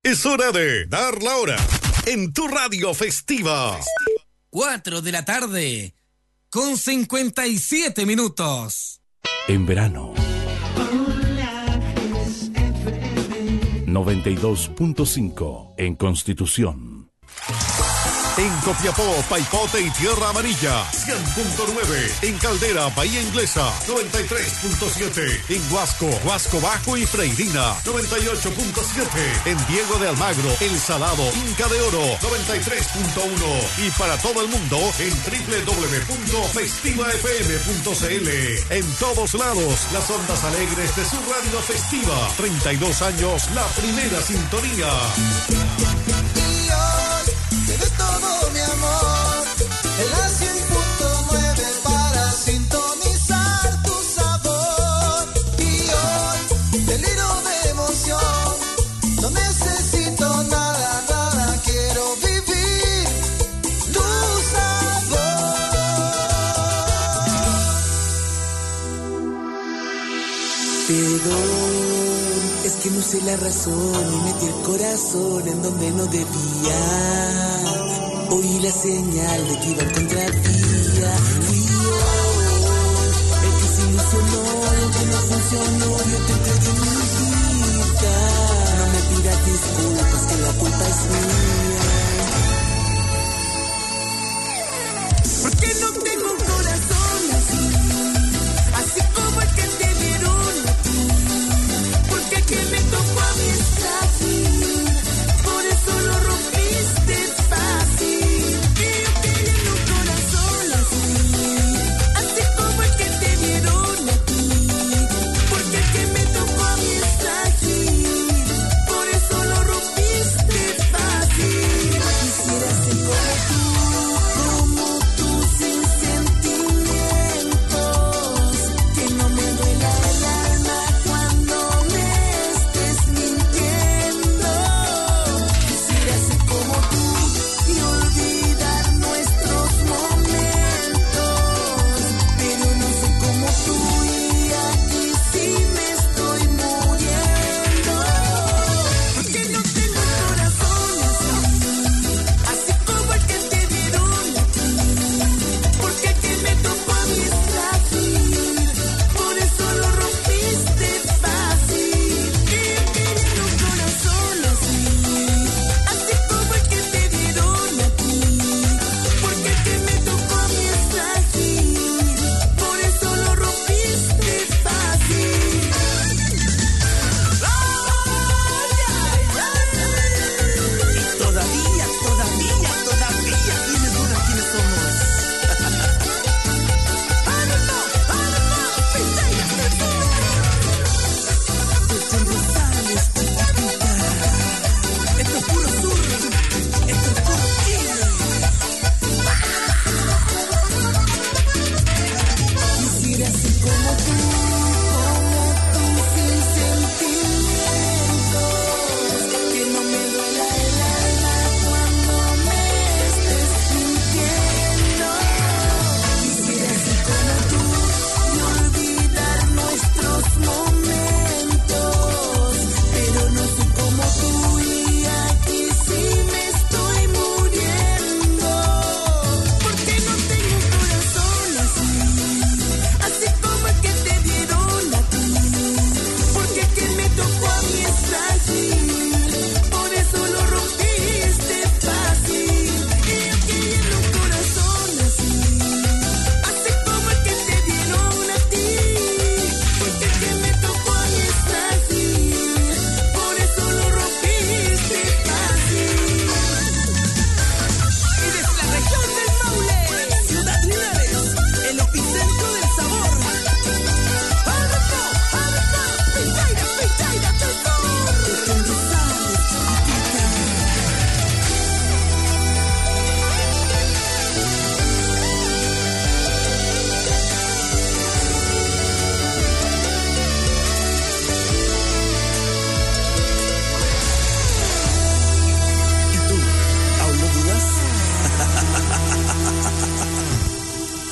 Es hora de dar la hora en tu radio festiva. 4 de la tarde con 57 minutos. En verano. 92.5 en Constitución. En Copiapó, Paipote y Tierra Amarilla, 100.9. En Caldera, Bahía Inglesa, 93.7. En Huasco, Huasco Bajo y Freirina, 98.7. En Diego de Almagro, El Salado, Inca de Oro, 93.1. Y para todo el mundo, en www.festivafm.cl. En todos lados, las ondas alegres de su radio festiva. 32 años, la primera sintonía. Te doy todo mi amor en la 100.9 para sintonizar tu sabor. Y hoy deliro de emoción, no necesito nada, nada, quiero vivir tu sabor. Perdón, es que no sé la razón y metí el corazón en donde no debía. Oí la señal de que iba en contravía. Fui yo el que se ilusionó, el que no funcionó. Yo te entregué mi vida. No me pidas disculpas, que la culpa es mía. Porque no tengo un corazón así, así como el que te dieron a ti. Porque el que me tocó a mí está así, por eso lo rompiste fácil.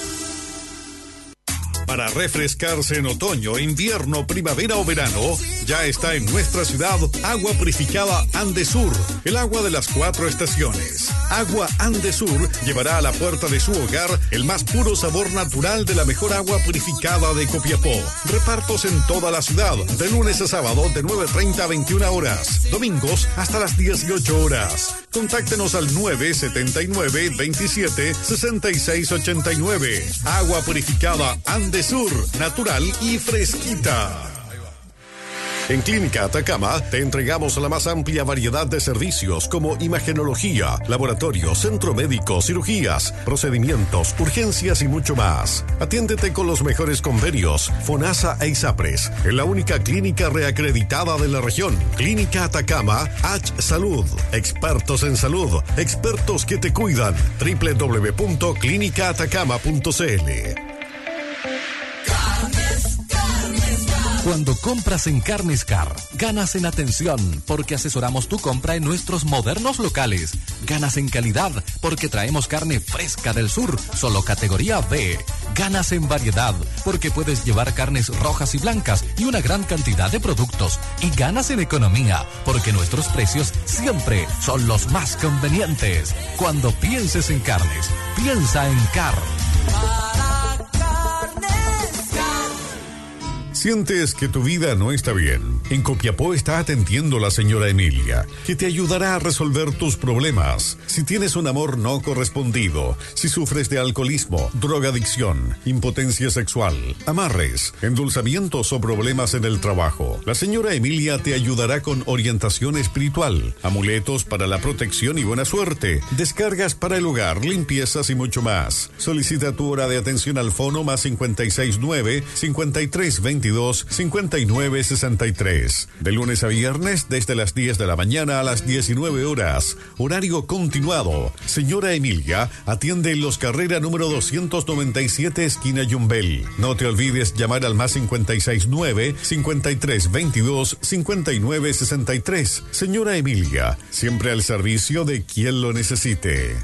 Para refrescarse en otoño, invierno, primavera o verano, Ya está en nuestra ciudad Agua Purificada Andesur, el agua de las 4 estaciones. Agua Andesur llevará a la puerta de su hogar el más puro sabor natural de la mejor agua purificada de Copiapó. Repartos en toda la ciudad, de lunes a sábado de 9:30 a 21 horas, domingos hasta las 18 horas. Contáctenos al 979-27-6689. Agua purificada Andesur, natural y fresquita. En Clínica Atacama te entregamos la más amplia variedad de servicios como imagenología, laboratorio, centro médico, cirugías, procedimientos, urgencias y mucho más. Atiéndete con los mejores convenios, FONASA e ISAPRES, en la única clínica reacreditada de la región. Clínica Atacama, H Salud. Expertos en salud, expertos que te cuidan. www.clinicaatacama.cl. Cuando compras en Carnes Car, ganas en atención porque asesoramos tu compra en nuestros modernos locales. Ganas en calidad porque traemos carne fresca del sur, solo categoría B. Ganas en variedad porque puedes llevar carnes rojas y blancas y una gran cantidad de productos. Y ganas en economía porque nuestros precios siempre son los más convenientes. Cuando pienses en carnes, piensa en Car. ¿Sientes que tu vida no está bien? En Copiapó está atendiendo la señora Emilia, que te ayudará a resolver tus problemas. Si tienes un amor no correspondido, si sufres de alcoholismo, drogadicción, impotencia sexual, amarres, endulzamientos o problemas en el trabajo, la señora Emilia te ayudará con orientación espiritual, amuletos para la protección y buena suerte, descargas para el hogar, limpiezas y mucho más. Solicita tu hora de atención al fono más 569-5322-5963. De lunes a viernes desde las 10 de la mañana a las 19 horas. Horario continuado. Señora Emilia atiende en Los Carrera número 297 esquina Yumbel. No te olvides llamar al más 569-5322-5963. Señora Emilia, siempre al servicio de quien lo necesite.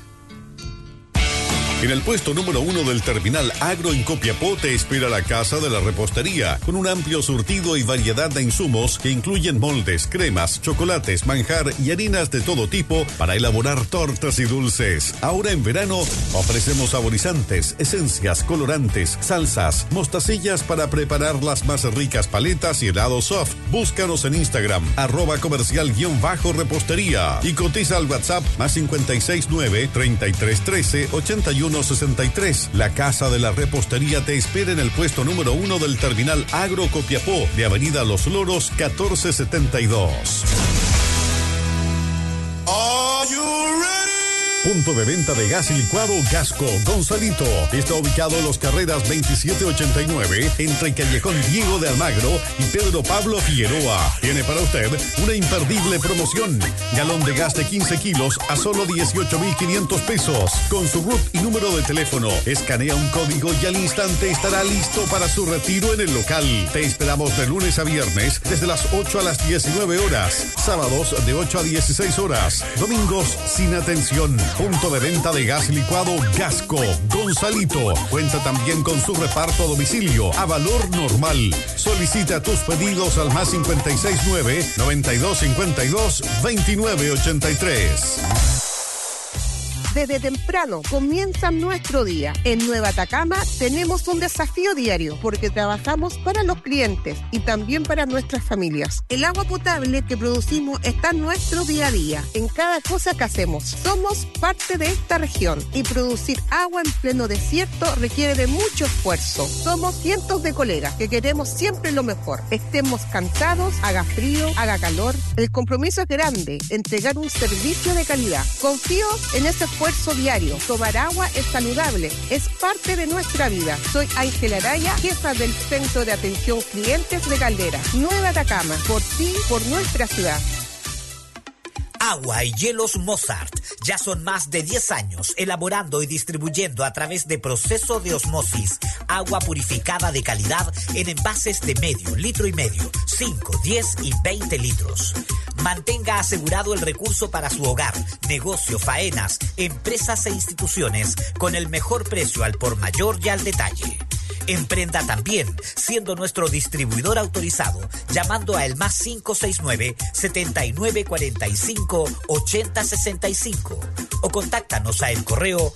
En el puesto número 1 del Terminal Agro en Copiapó te espera la Casa de la Repostería, con un amplio surtido y variedad de insumos que incluyen moldes, cremas, chocolates, manjar y harinas de todo tipo para elaborar tortas y dulces. Ahora en verano ofrecemos saborizantes, esencias, colorantes, salsas, mostacillas para preparar las más ricas paletas y helados soft. Búscanos en Instagram, @comercial_repostería y cotiza al WhatsApp más 569-3313-8163. La Casa de la Repostería te espera en el puesto número 1 del Terminal Agro Copiapó, de Avenida Los Loros 1472. Punto de venta de gas y licuado Gasco Gonzalito. Está ubicado en Los Carreras 2789, entre Callejón Diego de Almagro y Pedro Pablo Figueroa. Tiene para usted una imperdible promoción. Galón de gas de 15 kilos a solo 18,500 pesos. Con su RUT y número de teléfono, escanea un código y al instante estará listo para su retiro en el local. Te esperamos de lunes a viernes desde las 8 a las 19 horas. Sábados de 8 a 16 horas. Domingos sin atención. Punto de venta de gas licuado Gasco Gonzalito. Cuenta también con su reparto a domicilio a valor normal. Solicita tus pedidos al más 569-9252-2983. Desde temprano comienza nuestro día. En Nueva Atacama tenemos un desafío diario porque trabajamos para los clientes y también para nuestras familias. El agua potable que producimos está en nuestro día a día, en cada cosa que hacemos. Somos parte de esta región y producir agua en pleno desierto requiere de mucho esfuerzo. Somos cientos de colegas que queremos siempre lo mejor. Estemos cansados, haga frío, haga calor. El compromiso es grande, entregar un servicio de calidad. Confío en ese esfuerzo diario. Tomar agua es saludable, es parte de nuestra vida. Soy Ángela Araya, jefa del Centro de Atención Clientes de Caldera. Nueva Atacama, por ti, por nuestra ciudad. Agua y hielos Mozart. Ya son más de 10 años elaborando y distribuyendo a través de proceso de osmosis agua purificada de calidad en envases de medio, litro y medio, 5, 10 y 20 litros. Mantenga asegurado el recurso para su hogar, negocio, faenas, empresas e instituciones con el mejor precio al por mayor y al detalle. Emprenda también siendo nuestro distribuidor autorizado llamando a el +569 7945 8065 o contáctanos a el correo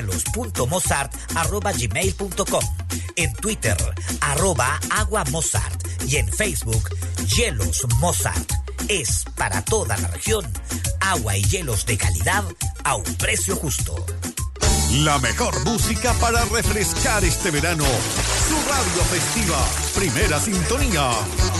hielos.mozart@gmail.com, en Twitter @aguamozart y en Facebook Hielos Mozart. Es para toda la región agua y hielos de calidad a un precio justo. La mejor música para refrescar este verano. Su radio festiva, Primera Sintonía.